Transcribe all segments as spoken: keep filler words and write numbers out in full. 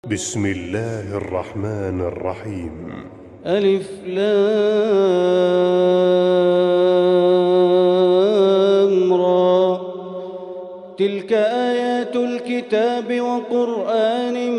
بسم الله الرحمن الرحيم. ألف لام را. تلك آيات الكتاب وقرآن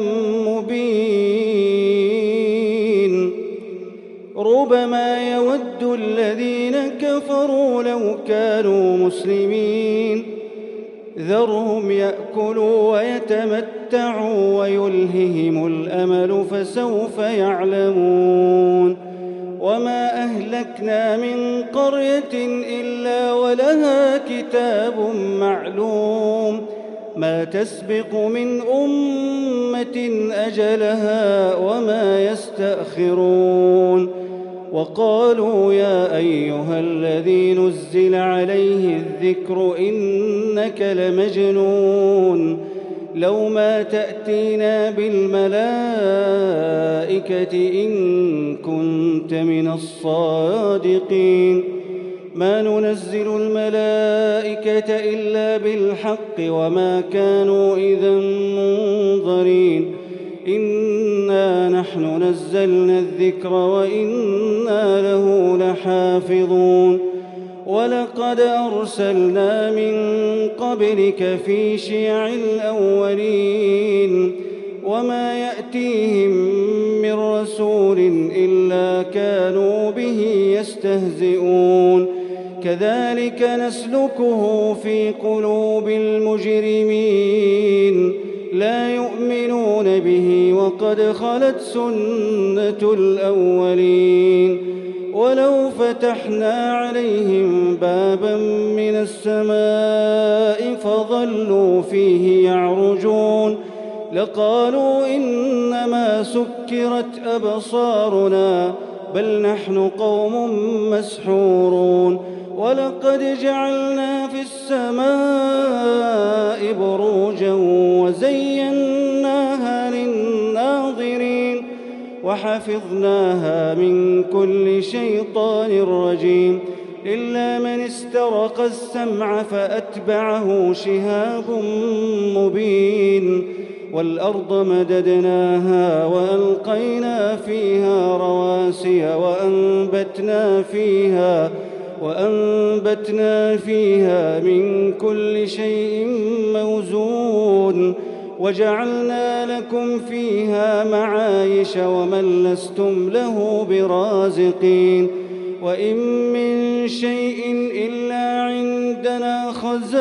مبين. ربما يود الذين كفروا لو كانوا مسلمين. ذرهم يأكلوا ويتمتعوا ويلههم الأمل فسوف يعلمون. وما أهلكنا من قرية إلا ولها كتاب معلوم ما تسبق من أمة أجلها وما يستأخرون. وقالوا يا أيها الذي نزل عليه الذكر إنك لمجنون لو ما تأتينا بالملائكة إن كنت من الصادقين. ما ننزل الملائكة إلا بالحق وما كانوا إذا منظرين. إنا نحن نزلنا الذكر وإنا له لحافظون. ولقد أرسلنا من قبلك في شيع الأولين وما يأتيهم من رسول إلا كانوا به يستهزئون. كذلك نسلكه في قلوب المجرمين لا يؤمنون به وقد خلت سنة الأولين. ولو فتحنا عليهم بابا من السماء فظلوا فيه يعرجون لقالوا إنما سكرت أبصارنا بل نحن قوم مسحورون. ولقد جعلنا في السماء بروجا وزيناها للناظرين وحفظناها من كل شيطان رجيم إلا من استرق السمع فأتبعه شهاب مبين. والأرض مددناها وألقينا فيها رواسي وأنبتنا فيها وأنبتنا فيها من كل شيء موزون وجعلنا لكم فيها معايش ومن لستم له برازقين. وإن من شيء إلا عندنا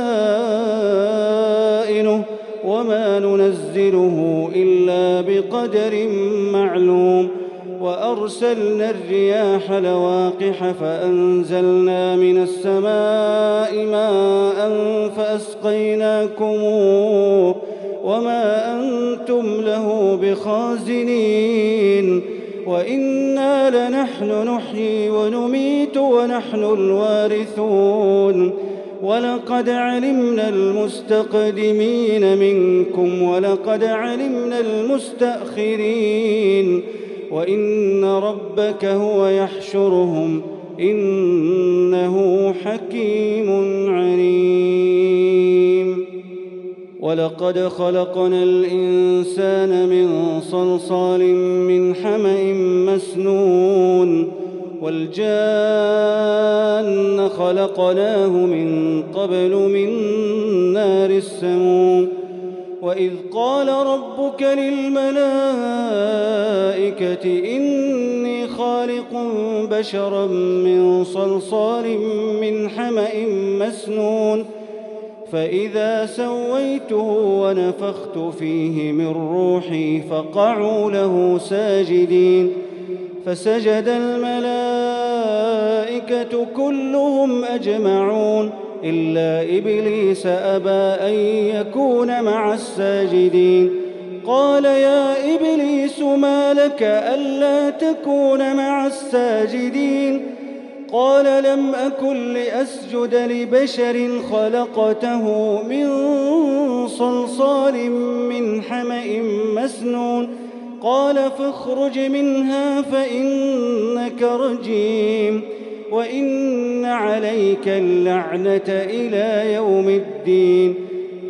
خزائنه وما ننزله إلا بقدر معلوم. وأرسلنا الرياح لواقح فأنزلنا من السماء ماء فأسقيناكموه وما أنتم له بخازنين. وإنا لنحن نحيي ونميت ونحن الوارثون. ولقد علمنا المستقدمين منكم ولقد علمنا المستأخرين. وإن ربك هو يحشرهم إنه حكيم عليم. ولقد خلقنا الإنسان من صلصال من حمأ مسنون والجان خلقناه من قبل من نار السموم. وإذ قال ربك للملائكة إني خالق بشرا من صلصال من حمأ مسنون فإذا سويته ونفخت فيه من روحي فقعوا له ساجدين. فسجد الملائكة كلهم أجمعون إلا إبليس أبى أن يكون مع الساجدين. قال يا إبليس ما لك ألا تكون مع الساجدين؟ قال لم أكن لأسجد لبشر خلقته من صلصال من حمأ مسنون. قال فاخرج منها فإنك رجيم وإن عليك اللعنة إلى يوم الدين.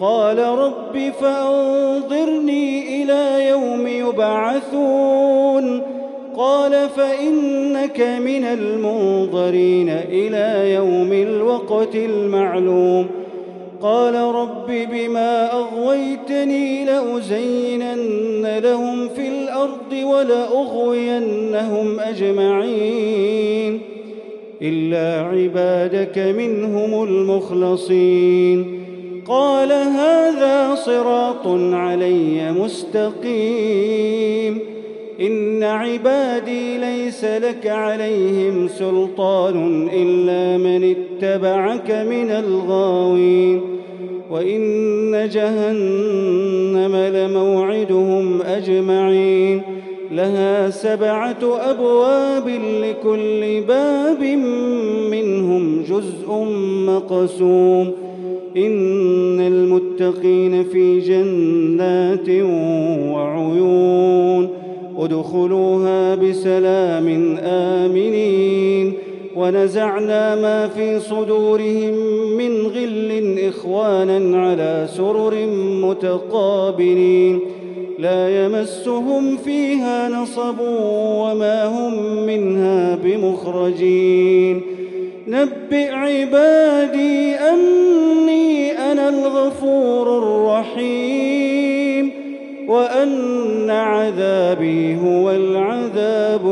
قال رب فأنظرني إلى يوم يبعثون قال فإنك من المنظرين إلى يوم الوقت المعلوم قال رب بما أغويتني لأزينن لهم في الأرض ولأغوينهم أجمعين إلا عبادك منهم المخلصين قال هذا صراط علي مستقيم إن عبادي ليس لك عليهم سلطان إلا من اتبعك من الغاوين وإن جهنم لموعدهم أجمعين لها سبعة أبواب لكل باب منهم جزء مقسوم إن المتقين في جنات وعيون ادخلوها بسلام آمنين ونزعنا ما في صدورهم من غل إخوانا على سرر متقابلين لا يمسهم فيها نصب وما هم منها بمخرجين نبئ عبادي أني أنا الغفور الرحيم وأن عذابي هو العذاب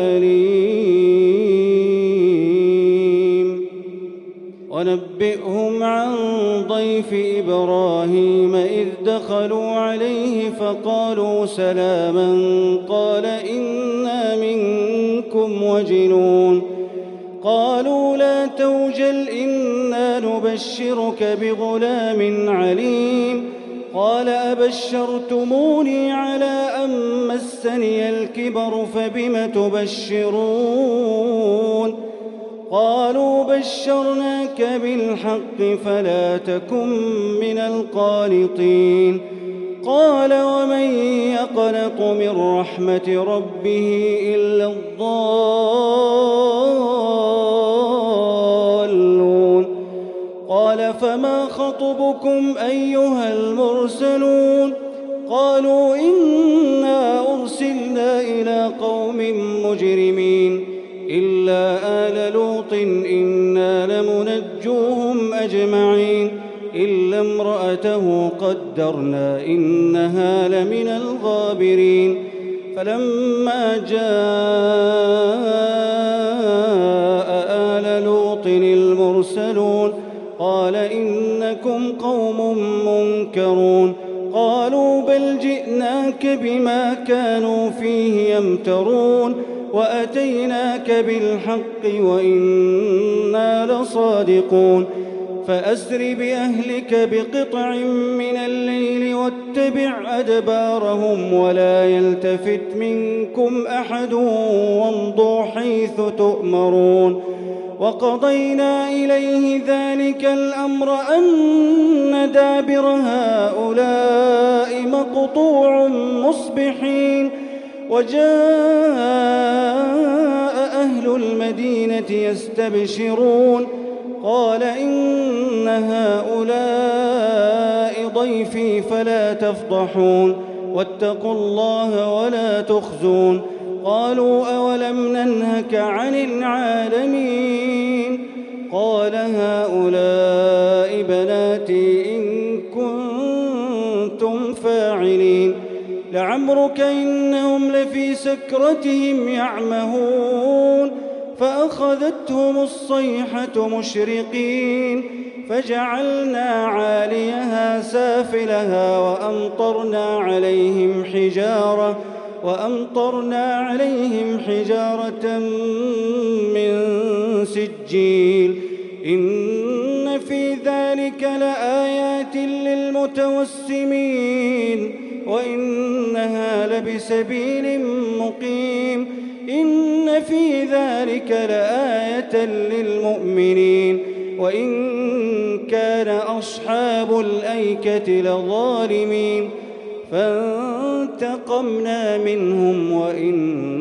الأليم ونبئهم عن ضيف إبراهيم إذ دخلوا عليه فقالوا سلاما قال إنا منكم وجلون قالوا لا توجل إنا نبشرك بغلام عليم قال أبشرتموني على أن مسني الكبر فبم تبشرون قالوا بشرناك بالحق فلا تكن من القانطين قال ومن يقنط من رحمة ربه إلا الضالون قال فما خطبكم أيها المرسلون قالوا إنا أرسلنا إلى قوم مجرمين إلا آل لوط إنا لمنجوهم أجمعين إلا امرأته قدرنا إنها لمن الغابرين فلما جاء آل لوط المرسلون قال إنكم قوم منكرون قالوا بل جئناك بما كانوا فيه يمترون وأتيناك بالحق وإنا لصادقون فأسر بأهلك بقطع من الليل واتبع أدبارهم ولا يلتفت منكم أحد وامضوا حيث تؤمرون وقضينا إليه ذلك الأمر أن دابر هؤلاء مقطوع مصبحين وجاء أهل المدينة يستبشرون قال إن هؤلاء ضيفي فلا تفضحون واتقوا الله ولا تخزون قالوا أولم ننهك عن العالمين قال هؤلاء بناتي إن كنتم فاعلين لعمرك إنهم لفي سكرتهم يعمهون فأخذتهم الصيحة مشرقين فجعلنا عاليها سافلها وأمطرنا عليهم حجارة وأمطرنا عليهم حجارة من سجيل إن في ذلك لآيات للمتوسمين وإنها لبسبيل مقيم إن في ذلك لآية للمؤمنين وإن كان أصحاب الأيكة لظالمين فانتقمنا منهم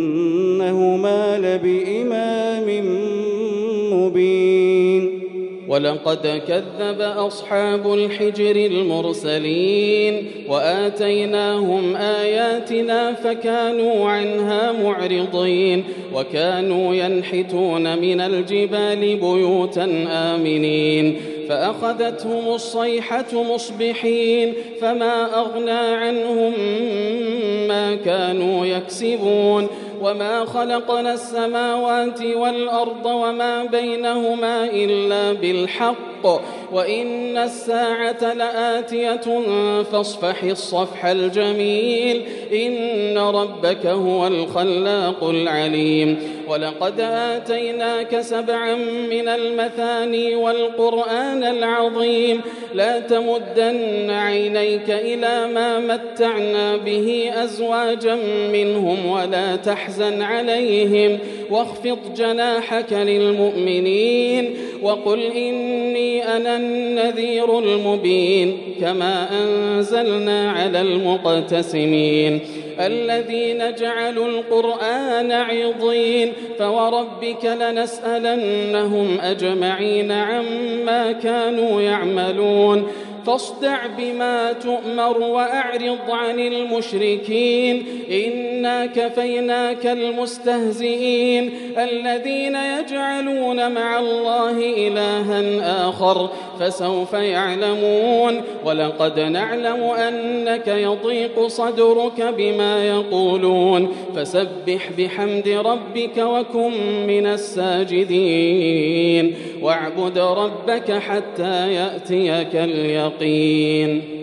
وإنهما لبإمام مبين ولقد كذب أصحاب الحجر المرسلين وآتيناهم آياتنا فكانوا عنها معرضين وكانوا ينحتون من الجبال بيوتا آمنين فأخذتهم الصيحة مصبحين فما أغنى عنهم ما كانوا يكسبون وما خلقنا السماوات والأرض وما بينهما إلا بالحق وإن الساعة لآتية فاصفح الصفح الجميل إن ربك هو الخلاق العليم ولقد آتيناك سبعا من المثاني والقرآن العظيم لا تمدن عينيك إلى ما متعنا به أزواجا منهم ولا تحزن عليهم واخفض جناحك للمؤمنين وقل إني أنا النذير المبين كما أنزلنا على المقتسمين الذين جعلوا القرآن عضين فوربك لنسألنهم أجمعين عما كانوا يعملون فاصدع بما تؤمر وأعرض عن المشركين إنا كفيناك المستهزئين الذين يجعلون مع الله إلها آخر فسوف يعلمون ولقد نعلم أنك يضيق صدرك بما يقولون فسبح بحمد ربك وكن من الساجدين واعبد ربك حتى يأتيك اليقين